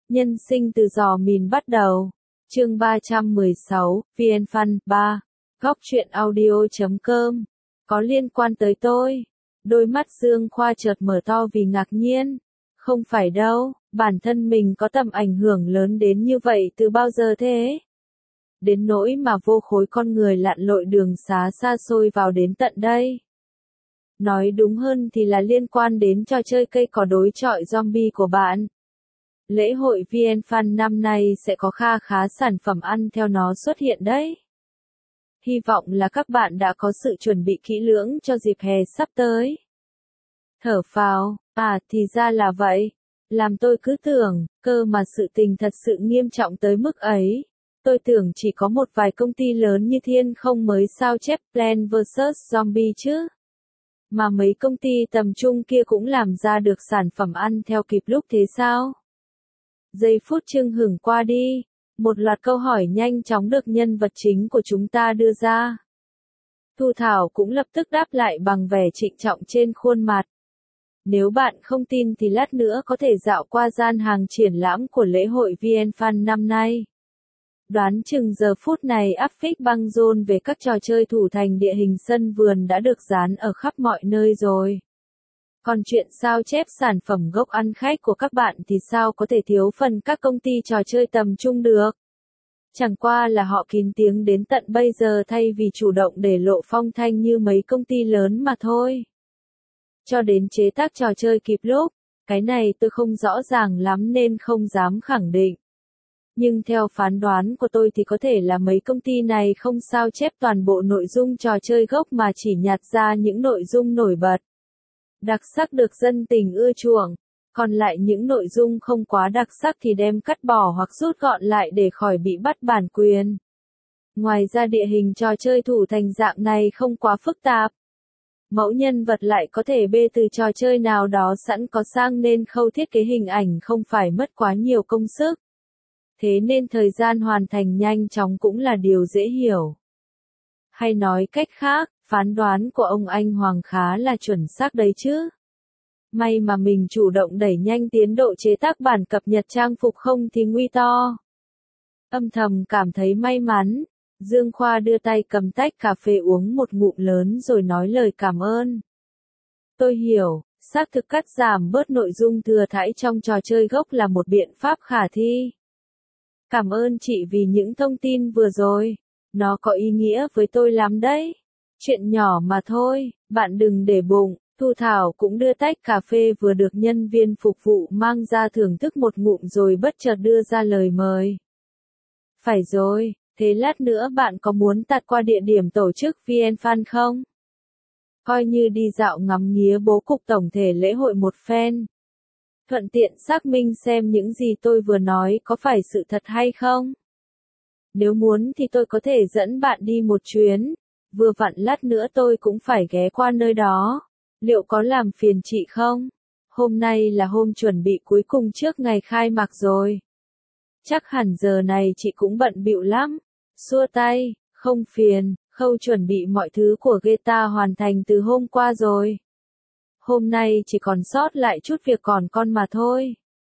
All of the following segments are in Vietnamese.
Nhân sinh từ giò mìn bắt đầu. Chương 316, VN Fun 3. Góc truyện audio.com. Có liên quan tới tôi. Đôi mắt Dương Khoa chợt mở to vì ngạc nhiên. Không phải đâu, bản thân mình có tầm ảnh hưởng lớn đến như vậy từ bao giờ thế? Đến nỗi mà vô khối con người lặn lội đường xá xa xôi vào đến tận đây. Nói đúng hơn thì là liên quan đến trò chơi cây cỏ đối chọi zombie của bạn. Lễ hội VN Fun năm nay sẽ có kha khá sản phẩm ăn theo nó xuất hiện đấy. Hy vọng là các bạn đã có sự chuẩn bị kỹ lưỡng cho dịp hè sắp tới. Thở phào, thì ra là vậy. Làm tôi cứ tưởng, cơ mà sự tình thật sự nghiêm trọng tới mức ấy. Tôi tưởng chỉ có một vài công ty lớn như Thiên Không mới sao chép Plants vs Zombie chứ. Mà mấy công ty tầm trung kia cũng làm ra được sản phẩm ăn theo kịp lúc thế sao? Giây phút chưng hửng qua đi, một loạt câu hỏi nhanh chóng được nhân vật chính của chúng ta đưa ra. Thu Thảo cũng lập tức đáp lại bằng vẻ trịnh trọng trên khuôn mặt. Nếu bạn không tin thì lát nữa có thể dạo qua gian hàng triển lãm của lễ hội VN Fun năm nay. Đoán chừng giờ phút này áp phích băng rôn về các trò chơi thủ thành địa hình sân vườn đã được dán ở khắp mọi nơi rồi. Còn chuyện sao chép sản phẩm gốc ăn khách của các bạn thì sao có thể thiếu phần các công ty trò chơi tầm trung được. Chẳng qua là họ kín tiếng đến tận bây giờ thay vì chủ động để lộ phong thanh như mấy công ty lớn mà thôi. Cho đến chế tác trò chơi kịp lúc, cái này tôi không rõ ràng lắm nên không dám khẳng định. Nhưng theo phán đoán của tôi thì có thể là mấy công ty này không sao chép toàn bộ nội dung trò chơi gốc mà chỉ nhặt ra những nội dung nổi bật. Đặc sắc được dân tình ưa chuộng, còn lại những nội dung không quá đặc sắc thì đem cắt bỏ hoặc rút gọn lại để khỏi bị bắt bản quyền. Ngoài ra địa hình trò chơi thủ thành dạng này không quá phức tạp. Mẫu nhân vật lại có thể bê từ trò chơi nào đó sẵn có sang nên khâu thiết kế hình ảnh không phải mất quá nhiều công sức. Thế nên thời gian hoàn thành nhanh chóng cũng là điều dễ hiểu. Hay nói cách khác, phán đoán của ông anh Hoàng khá là chuẩn xác đấy chứ. May mà mình chủ động đẩy nhanh tiến độ chế tác bản cập nhật trang phục không thì nguy to. Âm thầm cảm thấy may mắn, Dương Khoa đưa tay cầm tách cà phê uống một ngụm lớn rồi nói lời cảm ơn. Tôi hiểu, xác thực cắt giảm bớt nội dung thừa thãi trong trò chơi gốc là một biện pháp khả thi. Cảm ơn chị vì những thông tin vừa rồi, nó có ý nghĩa với tôi lắm đấy. Chuyện nhỏ mà thôi, bạn đừng để bụng. Thu Thảo cũng đưa tách cà phê vừa được nhân viên phục vụ mang ra thưởng thức một ngụm rồi bất chợt đưa ra lời mời. Phải rồi, thế lát nữa bạn có muốn tạt qua địa điểm tổ chức VN Fun không? Coi như đi dạo ngắm nghía bố cục tổng thể lễ hội một phen. Thuận tiện xác minh xem những gì tôi vừa nói có phải sự thật hay không. Nếu muốn thì tôi có thể dẫn bạn đi một chuyến. Vừa vặn lát nữa tôi cũng phải ghé qua nơi đó. Liệu có làm phiền chị không? Hôm nay là hôm chuẩn bị cuối cùng trước ngày khai mạc rồi. Chắc hẳn giờ này chị cũng bận bịu lắm. Xua tay, không phiền, khâu chuẩn bị mọi thứ của Geta hoàn thành từ hôm qua rồi. Hôm nay chỉ còn sót lại chút việc còn con mà thôi.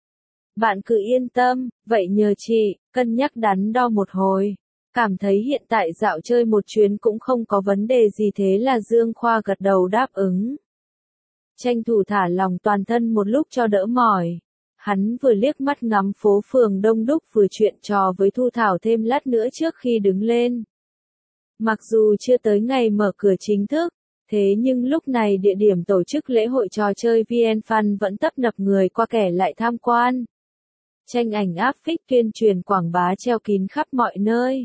Bạn cứ yên tâm, vậy nhờ chị, cân nhắc đắn đo một hồi. Cảm thấy hiện tại dạo chơi một chuyến cũng không có vấn đề gì thế là Dương Khoa gật đầu đáp ứng. Tranh thủ thả lòng toàn thân một lúc cho đỡ mỏi. Hắn vừa liếc mắt ngắm phố phường đông đúc vừa chuyện trò với Thu Thảo thêm lát nữa trước khi đứng lên. Mặc dù chưa tới ngày mở cửa chính thức, thế nhưng lúc này địa điểm tổ chức lễ hội trò chơi VN Fun vẫn tấp nập người qua kẻ lại tham quan. Tranh ảnh áp phích tuyên truyền quảng bá treo kín khắp mọi nơi.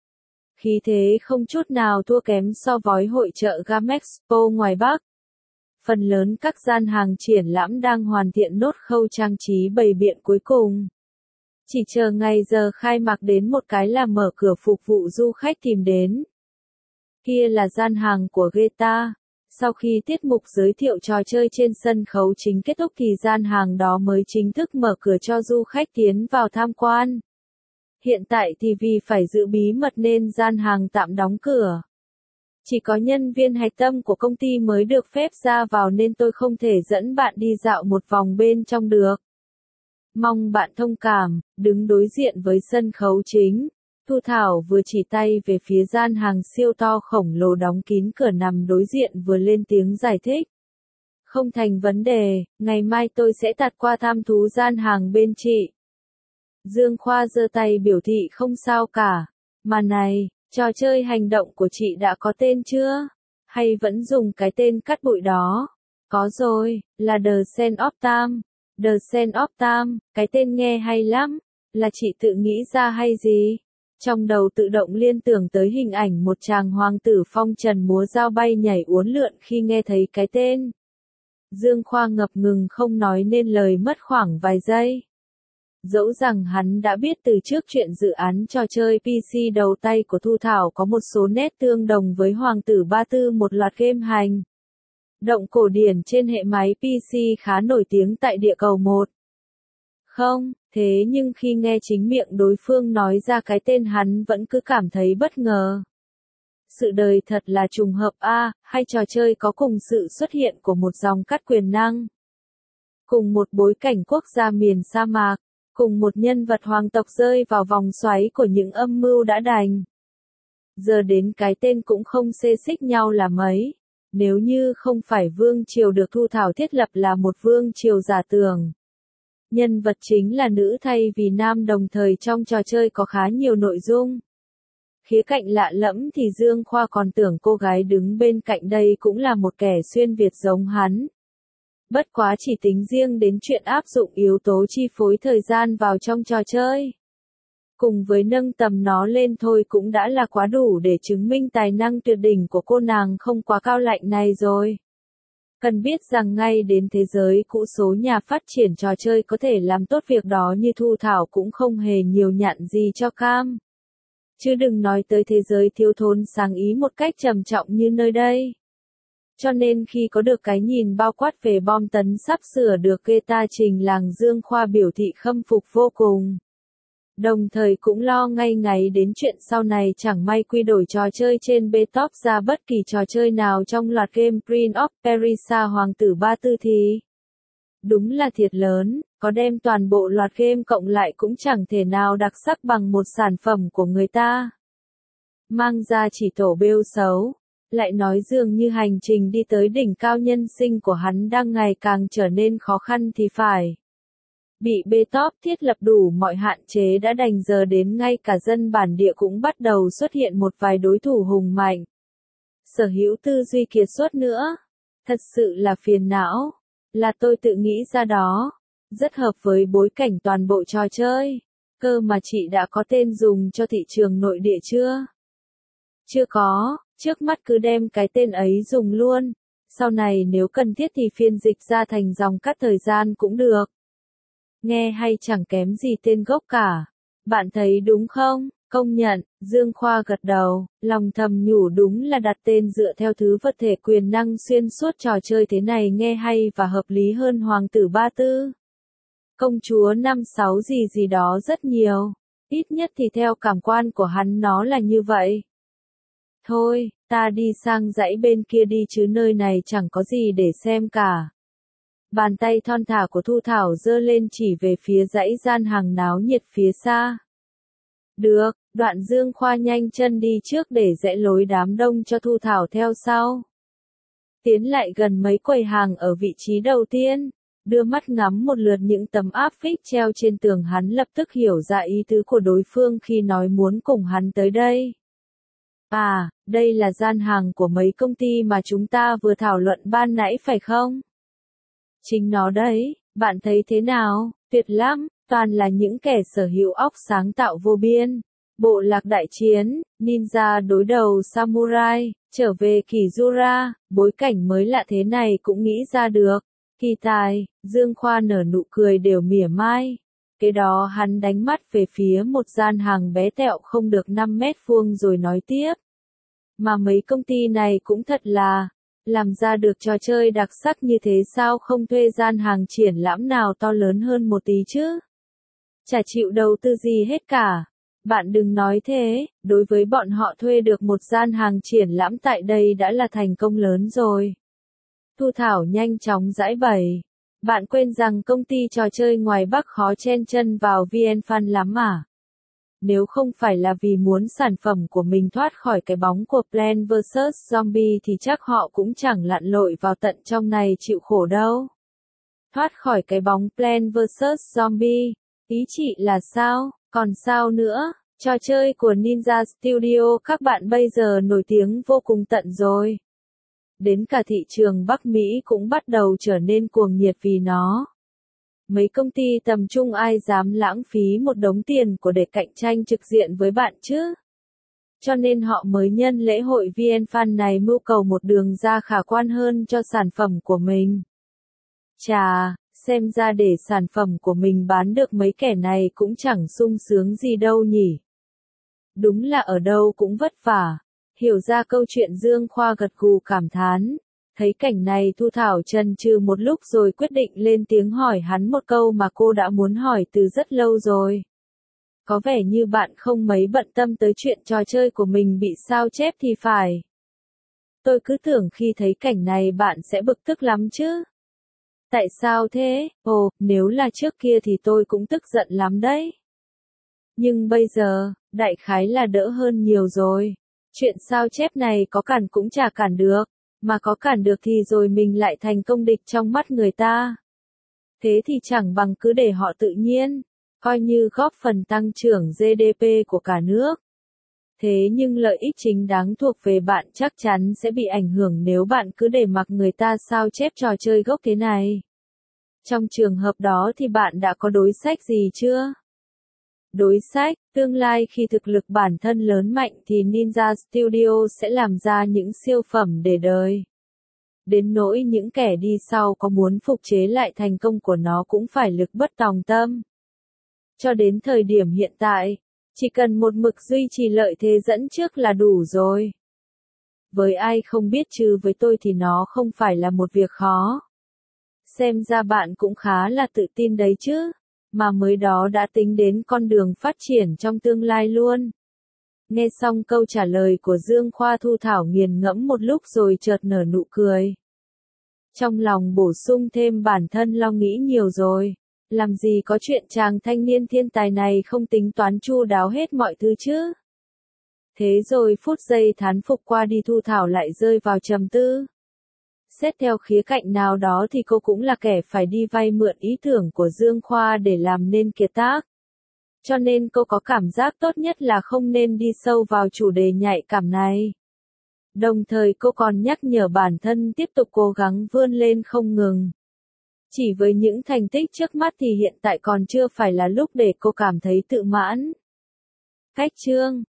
Khí thế không chút nào thua kém so với hội chợ Gamexpo ngoài Bắc. Phần lớn các gian hàng triển lãm đang hoàn thiện nốt khâu trang trí bày biện cuối cùng. Chỉ chờ ngày giờ khai mạc đến một cái là mở cửa phục vụ du khách tìm đến. Kia là gian hàng của Geta. Sau khi tiết mục giới thiệu trò chơi trên sân khấu chính kết thúc thì gian hàng đó mới chính thức mở cửa cho du khách tiến vào tham quan. Hiện tại thì vì phải giữ bí mật nên gian hàng tạm đóng cửa. Chỉ có nhân viên hạch tâm của công ty mới được phép ra vào nên tôi không thể dẫn bạn đi dạo một vòng bên trong được. Mong bạn thông cảm, đứng đối diện với sân khấu chính. Thu Thảo vừa chỉ tay về phía gian hàng siêu to khổng lồ đóng kín cửa nằm đối diện vừa lên tiếng giải thích. Không thành vấn đề, ngày mai tôi sẽ tạt qua thăm thú gian hàng bên chị. Dương Khoa giơ tay biểu thị không sao cả. Mà này, trò chơi hành động của chị đã có tên chưa? Hay vẫn dùng cái tên cắt bụi đó? Có rồi, là The Scent of Time. The Scent of Time, cái tên nghe hay lắm. Là chị tự nghĩ ra hay gì? Trong đầu tự động liên tưởng tới hình ảnh một chàng hoàng tử phong trần múa dao bay nhảy uốn lượn khi nghe thấy cái tên. Dương Khoa ngập ngừng không nói nên lời mất khoảng vài giây. Dẫu rằng hắn đã biết từ trước chuyện dự án trò chơi PC đầu tay của Thu Thảo có một số nét tương đồng với Hoàng tử Ba Tư, một loạt game hành động cổ điển trên hệ máy PC khá nổi tiếng tại địa cầu 1. Không, thế nhưng khi nghe chính miệng đối phương nói ra cái tên hắn vẫn cứ cảm thấy bất ngờ. Sự đời thật là trùng hợp a, hay trò chơi có cùng sự xuất hiện của một dòng cắt quyền năng. Cùng một bối cảnh quốc gia miền sa mạc, cùng một nhân vật hoàng tộc rơi vào vòng xoáy của những âm mưu đã đành. Giờ đến cái tên cũng không xê xích nhau là mấy. Nếu như không phải vương triều được Thu Thảo thiết lập là một vương triều giả tưởng. Nhân vật chính là nữ thay vì nam, đồng thời trong trò chơi có khá nhiều nội dung. Khía cạnh lạ lẫm thì Dương Khoa còn tưởng cô gái đứng bên cạnh đây cũng là một kẻ xuyên Việt giống hắn. Bất quá chỉ tính riêng đến chuyện áp dụng yếu tố chi phối thời gian vào trong trò chơi. Cùng với nâng tầm nó lên thôi cũng đã là quá đủ để chứng minh tài năng tuyệt đỉnh của cô nàng không quá cao lạnh này rồi. Cần biết rằng ngay đến thế giới cũ số nhà phát triển trò chơi có thể làm tốt việc đó như Thu Thảo cũng không hề nhiều nhặn gì cho cam. Chứ đừng nói tới thế giới thiếu thốn sáng ý một cách trầm trọng như nơi đây. Cho nên khi có được cái nhìn bao quát về bom tấn sắp sửa được Geta trình làng, Dương Khoa biểu thị khâm phục vô cùng. Đồng thời cũng lo ngay ngáy đến chuyện sau này chẳng may quy đổi trò chơi trên Btop ra bất kỳ trò chơi nào trong loạt game Prince of Persia Hoàng tử Ba Tư thì đúng là thiệt lớn, có đem toàn bộ loạt game cộng lại cũng chẳng thể nào đặc sắc bằng một sản phẩm của người ta. Mang ra chỉ tổ bêu xấu, lại nói dường như hành trình đi tới đỉnh cao nhân sinh của hắn đang ngày càng trở nên khó khăn thì phải. Bị Btop thiết lập đủ mọi hạn chế đã đành giờ đến ngay cả dân bản địa cũng bắt đầu xuất hiện một vài đối thủ hùng mạnh. Sở hữu tư duy kiệt xuất nữa. Thật sự là phiền não. Là tôi tự nghĩ ra đó. Rất hợp với bối cảnh toàn bộ trò chơi. Cơ mà chị đã có tên dùng cho thị trường nội địa chưa? Chưa có, trước mắt cứ đem cái tên ấy dùng luôn. Sau này nếu cần thiết thì phiên dịch ra thành dòng cắt thời gian cũng được. Nghe hay chẳng kém gì tên gốc cả. Bạn thấy đúng không? Công nhận, Dương Khoa gật đầu, lòng thầm nhủ đúng là đặt tên dựa theo thứ vật thể quyền năng xuyên suốt trò chơi thế này nghe hay và hợp lý hơn Hoàng tử Ba Tư. Công chúa 5-6 gì gì đó rất nhiều. Ít nhất thì theo cảm quan của hắn nó là như vậy. Thôi, ta đi sang dãy bên kia đi chứ nơi này chẳng có gì để xem cả. Bàn tay thon thả của Thu Thảo giơ lên chỉ về phía dãy gian hàng náo nhiệt phía xa. Được, Đoạn Dương Khoa nhanh chân đi trước để rẽ lối đám đông cho Thu Thảo theo sau. Tiến lại gần mấy quầy hàng ở vị trí đầu tiên, đưa mắt ngắm một lượt những tấm áp phích treo trên tường, hắn lập tức hiểu ra ý tứ của đối phương khi nói muốn cùng hắn tới đây. À, đây là gian hàng của mấy công ty mà chúng ta vừa thảo luận ban nãy phải không? Chính nó đấy, bạn thấy thế nào? Tuyệt lắm, toàn là những kẻ sở hữu óc sáng tạo vô biên. Bộ lạc đại chiến, ninja đối đầu samurai, trở về Kizura, bối cảnh mới lạ thế này cũng nghĩ ra được. Kỳ tài, Dương Khoa nở nụ cười đều mỉa mai. Kế đó hắn đánh mắt về phía một gian hàng bé tẹo không được 5 mét vuông rồi nói tiếp. Mà mấy công ty này cũng thật là, làm ra được trò chơi đặc sắc như thế sao không thuê gian hàng triển lãm nào to lớn hơn một tí chứ? Chả chịu đầu tư gì hết cả. Bạn đừng nói thế, đối với bọn họ thuê được một gian hàng triển lãm tại đây đã là thành công lớn rồi. Thu Thảo nhanh chóng giãi bày. Bạn quên rằng công ty trò chơi ngoài Bắc khó chen chân vào VNFun lắm à? Nếu không phải là vì muốn sản phẩm của mình thoát khỏi cái bóng của Plants vs Zombie thì chắc họ cũng chẳng lặn lội vào tận trong này chịu khổ đâu. Thoát khỏi cái bóng Plants vs Zombie, ý chị là sao? Còn sao nữa? Trò chơi của Ninja Studio các bạn bây giờ nổi tiếng vô cùng tận rồi. Đến cả thị trường Bắc Mỹ cũng bắt đầu trở nên cuồng nhiệt vì nó. Mấy công ty tầm trung ai dám lãng phí một đống tiền của để cạnh tranh trực diện với bạn chứ? Cho nên họ mới nhân lễ hội VNFun này mưu cầu một đường ra khả quan hơn cho sản phẩm của mình. Chà, xem ra để sản phẩm của mình bán được mấy kẻ này cũng chẳng sung sướng gì đâu nhỉ. Đúng là ở đâu cũng vất vả. Hiểu ra câu chuyện Dương Khoa gật gù cảm thán. Thấy cảnh này Thu Thảo chần chừ một lúc rồi quyết định lên tiếng hỏi hắn một câu mà cô đã muốn hỏi từ rất lâu rồi. Có vẻ như bạn không mấy bận tâm tới chuyện trò chơi của mình bị sao chép thì phải. Tôi cứ tưởng khi thấy cảnh này bạn sẽ bực tức lắm chứ. Tại sao thế? Ồ, nếu là trước kia thì tôi cũng tức giận lắm đấy. Nhưng bây giờ, đại khái là đỡ hơn nhiều rồi. Chuyện sao chép này có cản cũng chả cản được. Mà có cản được thì rồi mình lại thành công địch trong mắt người ta. Thế thì chẳng bằng cứ để họ tự nhiên, coi như góp phần tăng trưởng GDP của cả nước. Thế nhưng lợi ích chính đáng thuộc về bạn chắc chắn sẽ bị ảnh hưởng nếu bạn cứ để mặc người ta sao chép trò chơi gốc thế này. Trong trường hợp đó thì bạn đã có đối sách gì chưa? Đối sách, tương lai khi thực lực bản thân lớn mạnh thì Ninja Studio sẽ làm ra những siêu phẩm để đời. Đến nỗi những kẻ đi sau có muốn phục chế lại thành công của nó cũng phải lực bất tòng tâm. Cho đến thời điểm hiện tại, chỉ cần một mực duy trì lợi thế dẫn trước là đủ rồi. Với ai không biết chứ với tôi thì nó không phải là một việc khó. Xem ra bạn cũng khá là tự tin đấy chứ. Mà mới đó đã tính đến con đường phát triển trong tương lai luôn. Nghe xong câu trả lời của Dương Khoa Thu Thảo nghiền ngẫm một lúc rồi chợt nở nụ cười. Trong lòng bổ sung thêm bản thân lo nghĩ nhiều rồi. Làm gì có chuyện chàng thanh niên thiên tài này không tính toán chu đáo hết mọi thứ chứ. Thế rồi phút giây thán phục qua đi Thu Thảo lại rơi vào trầm tư. Xét theo khía cạnh nào đó thì cô cũng là kẻ phải đi vay mượn ý tưởng của Dương Khoa để làm nên kiệt tác. Cho nên cô có cảm giác tốt nhất là không nên đi sâu vào chủ đề nhạy cảm này. Đồng thời cô còn nhắc nhở bản thân tiếp tục cố gắng vươn lên không ngừng. Chỉ với những thành tích trước mắt thì hiện tại còn chưa phải là lúc để cô cảm thấy tự mãn. Cách chương